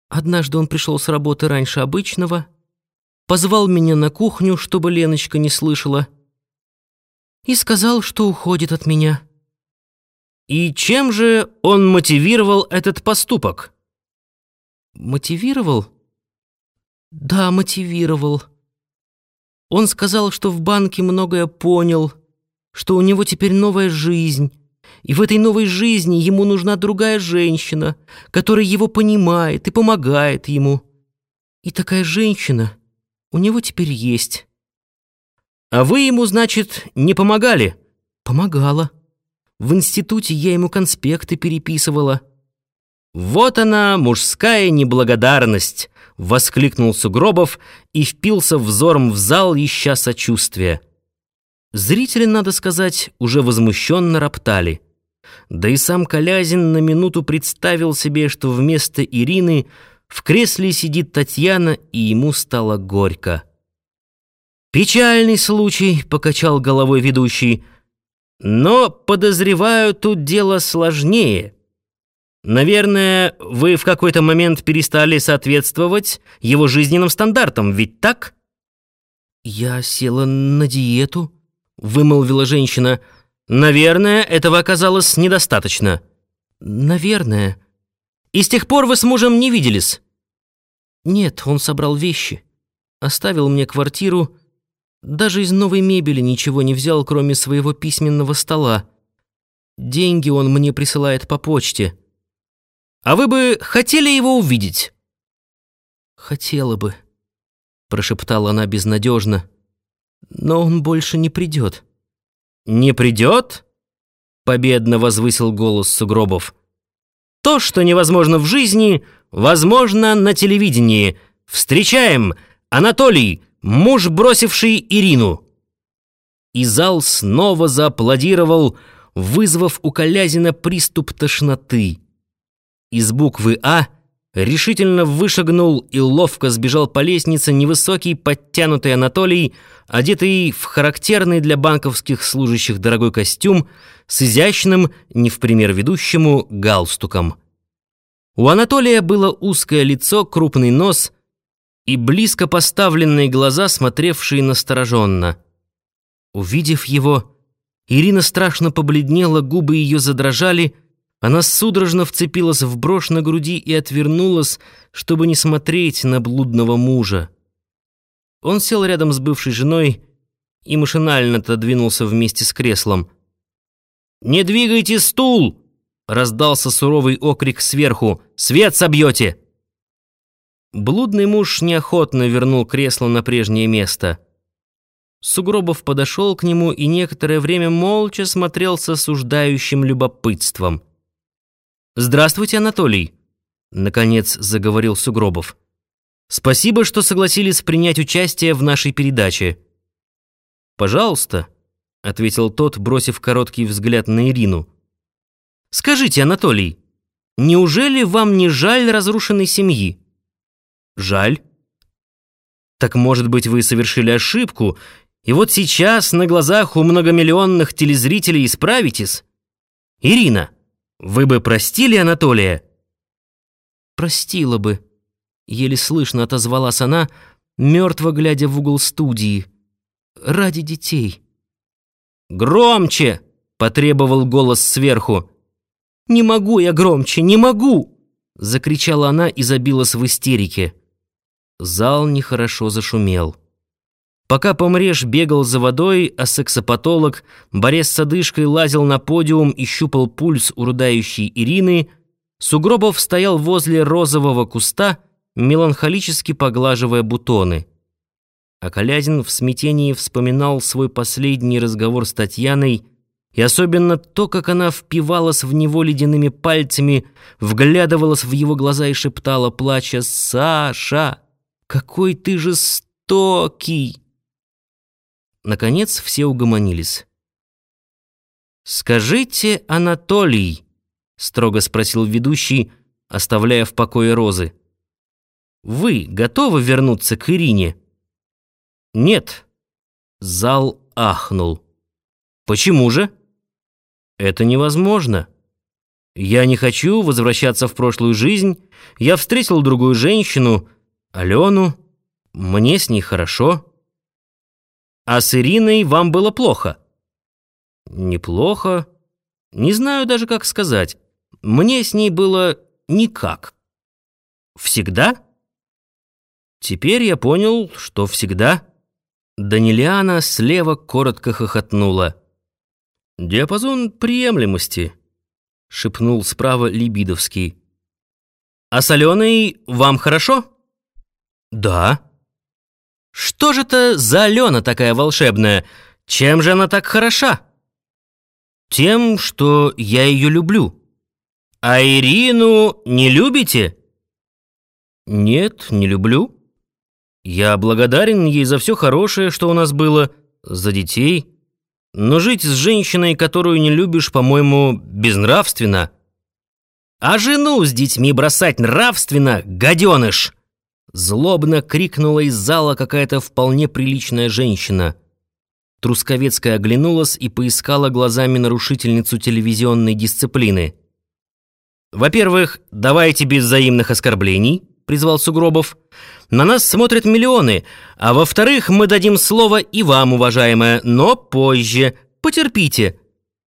Однажды он пришел с работы раньше обычного, позвал меня на кухню, чтобы Леночка не слышала, и сказал, что уходит от меня. И чем же он мотивировал этот поступок? Мотивировал? Да, мотивировал. Он сказал, что в банке многое понял, что у него теперь новая жизнь, и в этой новой жизни ему нужна другая женщина, которая его понимает и помогает ему. И такая женщина у него теперь есть. А вы ему, значит, не помогали? Помогала. В институте я ему конспекты переписывала. «Вот она, мужская неблагодарность!» — воскликнул Сугробов и впился взором в зал, ища сочувствия. Зрители, надо сказать, уже возмущенно роптали. Да и сам Колязин на минуту представил себе, что вместо Ирины в кресле сидит Татьяна, и ему стало горько. «Печальный случай», — покачал головой ведущий. «Но, подозреваю, тут дело сложнее. Наверное, вы в какой-то момент перестали соответствовать его жизненным стандартам, ведь так?» «Я села на диету», — вымолвила женщина. «Наверное, этого оказалось недостаточно». «Наверное». «И с тех пор вы с мужем не виделись?» «Нет, он собрал вещи, оставил мне квартиру, даже из новой мебели ничего не взял, кроме своего письменного стола. Деньги он мне присылает по почте». «А вы бы хотели его увидеть?» «Хотела бы», — прошептала она безнадежно. «Но он больше не придет». «Не придет?» — победно возвысил голос Сугробов. «То, что невозможно в жизни, возможно на телевидении. Встречаем! Анатолий, муж, бросивший Ирину!» И зал снова зааплодировал, вызвав у Колязина приступ тошноты. Из буквы «А» решительно вышагнул и ловко сбежал по лестнице невысокий подтянутый Анатолий, одетый в характерный для банковских служащих дорогой костюм с изящным, не в пример ведущему, галстуком. У Анатолия было узкое лицо, крупный нос и близко поставленные глаза, смотревшие настороженно. Увидев его, Ирина страшно побледнела, губы ее задрожали. Она судорожно вцепилась в брошь на груди и отвернулась, чтобы не смотреть на блудного мужа. Он сел рядом с бывшей женой и машинально отодвинулся вместе с креслом. «Не двигайте стул!» — раздался суровый окрик сверху. «Свет собьете!» Блудный муж неохотно вернул кресло на прежнее место. Сугробов подошел к нему и некоторое время молча смотрел с осуждающим любопытством. «Здравствуйте, Анатолий», — наконец заговорил Сугробов. «Спасибо, что согласились принять участие в нашей передаче». «Пожалуйста», — ответил тот, бросив короткий взгляд на Ирину. «Скажите, Анатолий, неужели вам не жаль разрушенной семьи?» «Жаль». «Так, может быть, вы совершили ошибку, и вот сейчас на глазах у многомиллионных телезрителей исправитесь? Ирина, вы бы простили Анатолия?» «Простила бы», — еле слышно отозвалась она, мертво глядя в угол студии. «Ради детей». «Громче!» — потребовал голос сверху. «Не могу я громче, не могу!» — закричала она и забилась в истерике. Зал нехорошо зашумел. Пока помреж бегал за водой, а сексопатолог, борясь с одышкой, лазил на подиум и щупал пульс у рыдающей Ирины, Сугробов стоял возле розового куста, меланхолически поглаживая бутоны. А Колязин в смятении вспоминал свой последний разговор с Татьяной, и особенно то, как она впивалась в него ледяными пальцами, вглядывалась в его глаза и шептала, плача: «Саша, какой ты жестокий!» Наконец все угомонились. «Скажите, Анатолий», — строго спросил ведущий, оставляя в покое розы, «вы готовы вернуться к Ирине?» «Нет». Зал ахнул. «Почему же?» «Это невозможно. Я не хочу возвращаться в прошлую жизнь. Я встретил другую женщину, Алену. Мне с ней хорошо. А с Ириной вам было плохо? Неплохо. Не знаю даже, как сказать. Мне с ней было никак. Всегда? Теперь я понял, что всегда. Данилиана слева коротко хохотнула. «Диапазон приемлемости», — шепнул справа Либидовский. «А с Аленой вам хорошо?» «Да». «Что же это за Алена такая волшебная? Чем же она так хороша?» «Тем, что я ее люблю». «А Ирину не любите?» «Нет, не люблю. Я благодарен ей за все хорошее, что у нас было, за детей. Но жить с женщиной, которую не любишь, по-моему, безнравственно». «А жену с детьми бросать нравственно, гаденыш!» Злобно крикнула из зала какая-то вполне приличная женщина. Трусковецкая оглянулась и поискала глазами нарушительницу телевизионной дисциплины. «Во-первых, давайте без взаимных оскорблений», — призвал Сугробов. «На нас смотрят миллионы. А во-вторых, мы дадим слово и вам, уважаемая, но позже. Потерпите».